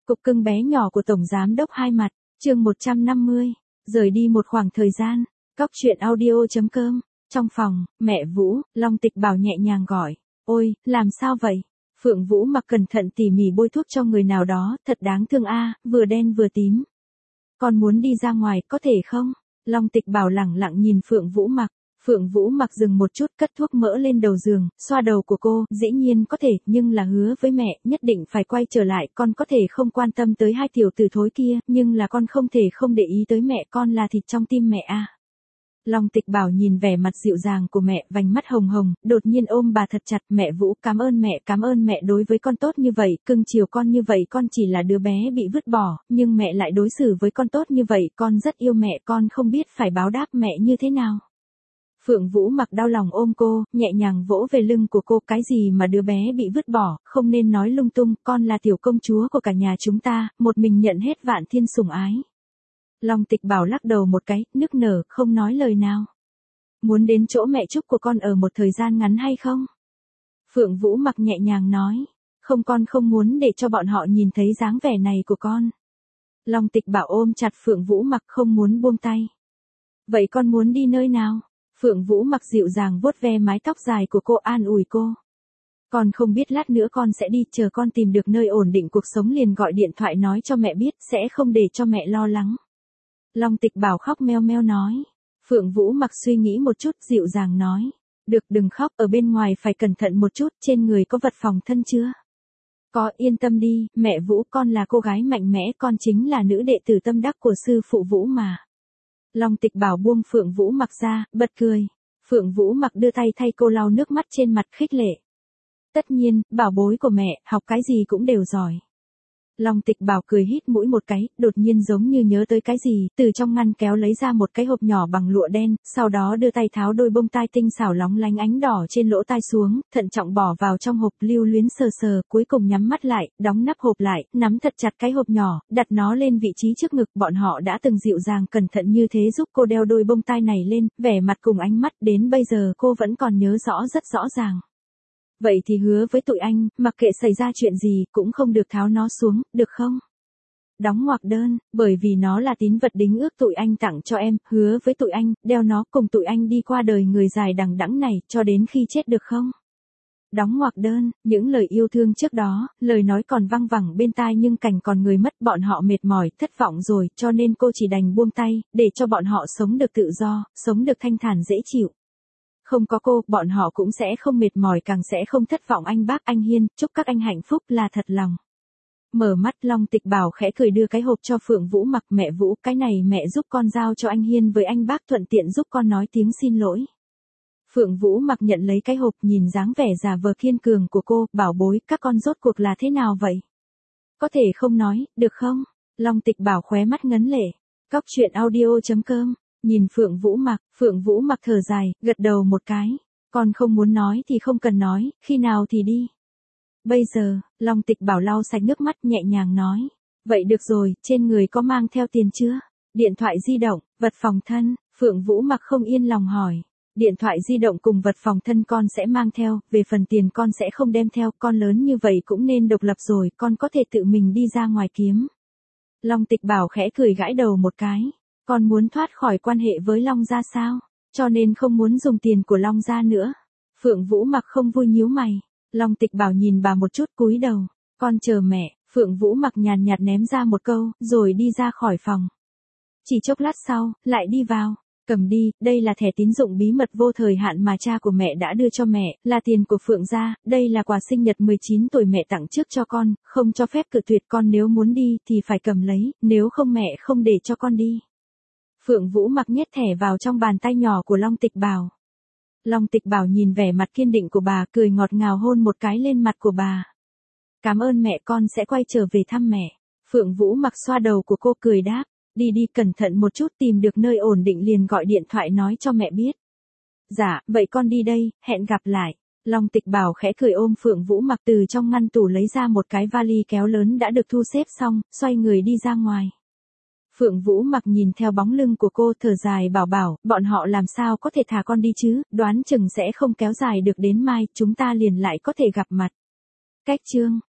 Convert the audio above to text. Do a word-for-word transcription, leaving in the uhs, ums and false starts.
Cục cưng bé nhỏ của Tổng Giám đốc Hai Mặt, chương một trăm năm mươi, rời đi một khoảng thời gian, cóc truyện audio.com, trong phòng, mẹ Vũ, Long Tịch Bảo nhẹ nhàng gọi, ôi, làm sao vậy? Phượng Vũ mặc cẩn thận tỉ mỉ bôi thuốc cho người nào đó, thật đáng thương a, vừa đen vừa tím. Con muốn đi ra ngoài, có thể không? Long Tịch Bảo lẳng lặng nhìn Phượng Vũ mặc. Phượng Vũ mặc dừng một chút, cất thuốc mỡ lên đầu giường, xoa đầu của cô, dĩ nhiên có thể, nhưng là hứa với mẹ, nhất định phải quay trở lại, con có thể không quan tâm tới hai tiểu tử thối kia, nhưng là con không thể không để ý tới mẹ, con là thịt trong tim mẹ a. Long Tịch Bảo nhìn vẻ mặt dịu dàng của mẹ, vành mắt hồng hồng, đột nhiên ôm bà thật chặt, mẹ Vũ, cảm ơn mẹ, cảm ơn mẹ đối với con tốt như vậy, cưng chiều con như vậy, con chỉ là đứa bé bị vứt bỏ, nhưng mẹ lại đối xử với con tốt như vậy, con rất yêu mẹ, con không biết phải báo đáp mẹ như thế nào. Phượng Vũ mặc đau lòng ôm cô, nhẹ nhàng vỗ về lưng của cô, cái gì mà đứa bé bị vứt bỏ, không nên nói lung tung, con là tiểu công chúa của cả nhà chúng ta, một mình nhận hết vạn thiên sủng ái. Long Tịch Bảo lắc đầu một cái, nức nở, không nói lời nào. Muốn đến chỗ mẹ Trúc của con ở một thời gian ngắn hay không? Phượng Vũ mặc nhẹ nhàng nói, không, con không muốn để cho bọn họ nhìn thấy dáng vẻ này của con. Long Tịch Bảo ôm chặt Phượng Vũ mặc, không muốn buông tay. Vậy con muốn đi nơi nào? Phượng Vũ mặc dịu dàng vuốt ve mái tóc dài của cô, an ủi cô. Con không biết, lát nữa con sẽ đi, chờ con tìm được nơi ổn định cuộc sống liền gọi điện thoại nói cho mẹ biết, sẽ không để cho mẹ lo lắng. Long Tịch Bảo khóc meo meo nói. Phượng Vũ mặc suy nghĩ một chút, dịu dàng nói. Được, đừng khóc, ở bên ngoài phải cẩn thận một chút, trên người có vật phòng thân chưa? Có, yên tâm đi, mẹ Vũ, con là cô gái mạnh mẽ, con chính là nữ đệ tử tâm đắc của sư phụ Vũ mà. Long Tịch Bảo buông Phượng Vũ mặc ra, bật cười. Phượng Vũ mặc đưa tay thay cô lau nước mắt trên mặt, khích lệ. Tất nhiên, bảo bối của mẹ, học cái gì cũng đều giỏi. Long Tịch Bảo cười hít mũi một cái, đột nhiên giống như nhớ tới cái gì, từ trong ngăn kéo lấy ra một cái hộp nhỏ bằng lụa đen, sau đó đưa tay tháo đôi bông tai tinh xảo lóng lánh ánh đỏ trên lỗ tai xuống, thận trọng bỏ vào trong hộp, lưu luyến sờ sờ, cuối cùng nhắm mắt lại, đóng nắp hộp lại, nắm thật chặt cái hộp nhỏ, đặt nó lên vị trí trước ngực, bọn họ đã từng dịu dàng cẩn thận như thế giúp cô đeo đôi bông tai này lên, vẻ mặt cùng ánh mắt, đến bây giờ cô vẫn còn nhớ rõ rất rõ ràng. Vậy thì hứa với tụi anh, mặc kệ xảy ra chuyện gì, cũng không được tháo nó xuống, được không? Đóng ngoặc đơn, bởi vì nó là tín vật đính ước tụi anh tặng cho em, hứa với tụi anh, đeo nó cùng tụi anh đi qua đời người dài đằng đẵng này, cho đến khi chết được không? Đóng ngoặc đơn, những lời yêu thương trước đó, lời nói còn văng vẳng bên tai nhưng cảnh còn người mất, bọn họ mệt mỏi, thất vọng rồi, cho nên cô chỉ đành buông tay, để cho bọn họ sống được tự do, sống được thanh thản dễ chịu. Không có cô, bọn họ cũng sẽ không mệt mỏi, càng sẽ không thất vọng. Anh bác, anh Hiên, chúc các anh hạnh phúc, là thật lòng. Mở mắt, Long Tịch Bảo khẽ cười đưa cái hộp cho Phượng Vũ mặc, mẹ Vũ, cái này mẹ giúp con giao cho anh Hiên với anh bác, thuận tiện giúp con nói tiếng xin lỗi. Phượng Vũ mặc nhận lấy cái hộp, nhìn dáng vẻ già vờ kiên cường của cô, bảo bối, các con rốt cuộc là thế nào vậy? Có thể không nói, được không? Long Tịch Bảo khóe mắt ngấn lệ. Cóc truyện audio.com. Nhìn Phượng Vũ mặc, Phượng Vũ mặc thở dài, gật đầu một cái. Con không muốn nói thì không cần nói, khi nào thì đi. Bây giờ, Long Tịch Bảo lau sạch nước mắt nhẹ nhàng nói. Vậy được rồi, trên người có mang theo tiền chưa? Điện thoại di động, vật phòng thân, Phượng Vũ mặc không yên lòng hỏi. Điện thoại di động cùng vật phòng thân con sẽ mang theo, về phần tiền con sẽ không đem theo, con lớn như vậy cũng nên độc lập rồi, con có thể tự mình đi ra ngoài kiếm. Long Tịch Bảo khẽ cười gãi đầu một cái. Con muốn thoát khỏi quan hệ với Long gia sao? Cho nên không muốn dùng tiền của Long gia nữa. Phượng Vũ mặc không vui nhíu mày. Long Tịch Bảo nhìn bà một chút, cúi đầu. Con chờ mẹ. Phượng Vũ mặc nhàn nhạt ném ra một câu, rồi đi ra khỏi phòng. Chỉ chốc lát sau, lại đi vào. Cầm đi, đây là thẻ tín dụng bí mật vô thời hạn mà cha của mẹ đã đưa cho mẹ, là tiền của Phượng gia, đây là quà sinh nhật mười chín tuổi mẹ tặng trước cho con, không cho phép cự tuyệt, con nếu muốn đi thì phải cầm lấy, nếu không mẹ không để cho con đi. Phượng Vũ mặc nhét thẻ vào trong bàn tay nhỏ của Long Tịch Bảo. Long Tịch Bảo nhìn vẻ mặt kiên định của bà, cười ngọt ngào hôn một cái lên mặt của bà. Cảm ơn mẹ, con sẽ quay trở về thăm mẹ. Phượng Vũ mặc xoa đầu của cô, cười đáp. Đi đi, cẩn thận một chút, tìm được nơi ổn định liền gọi điện thoại nói cho mẹ biết. Dạ, vậy con đi đây, hẹn gặp lại. Long Tịch Bảo khẽ cười ôm Phượng Vũ mặc, từ trong ngăn tủ lấy ra một cái vali kéo lớn đã được thu xếp xong, xoay người đi ra ngoài. Phượng Vũ mặc nhìn theo bóng lưng của cô, thở dài bảo bảo, bọn họ làm sao có thể thả con đi chứ, đoán chừng sẽ không kéo dài được đến mai, chúng ta liền lại có thể gặp mặt. Cách chương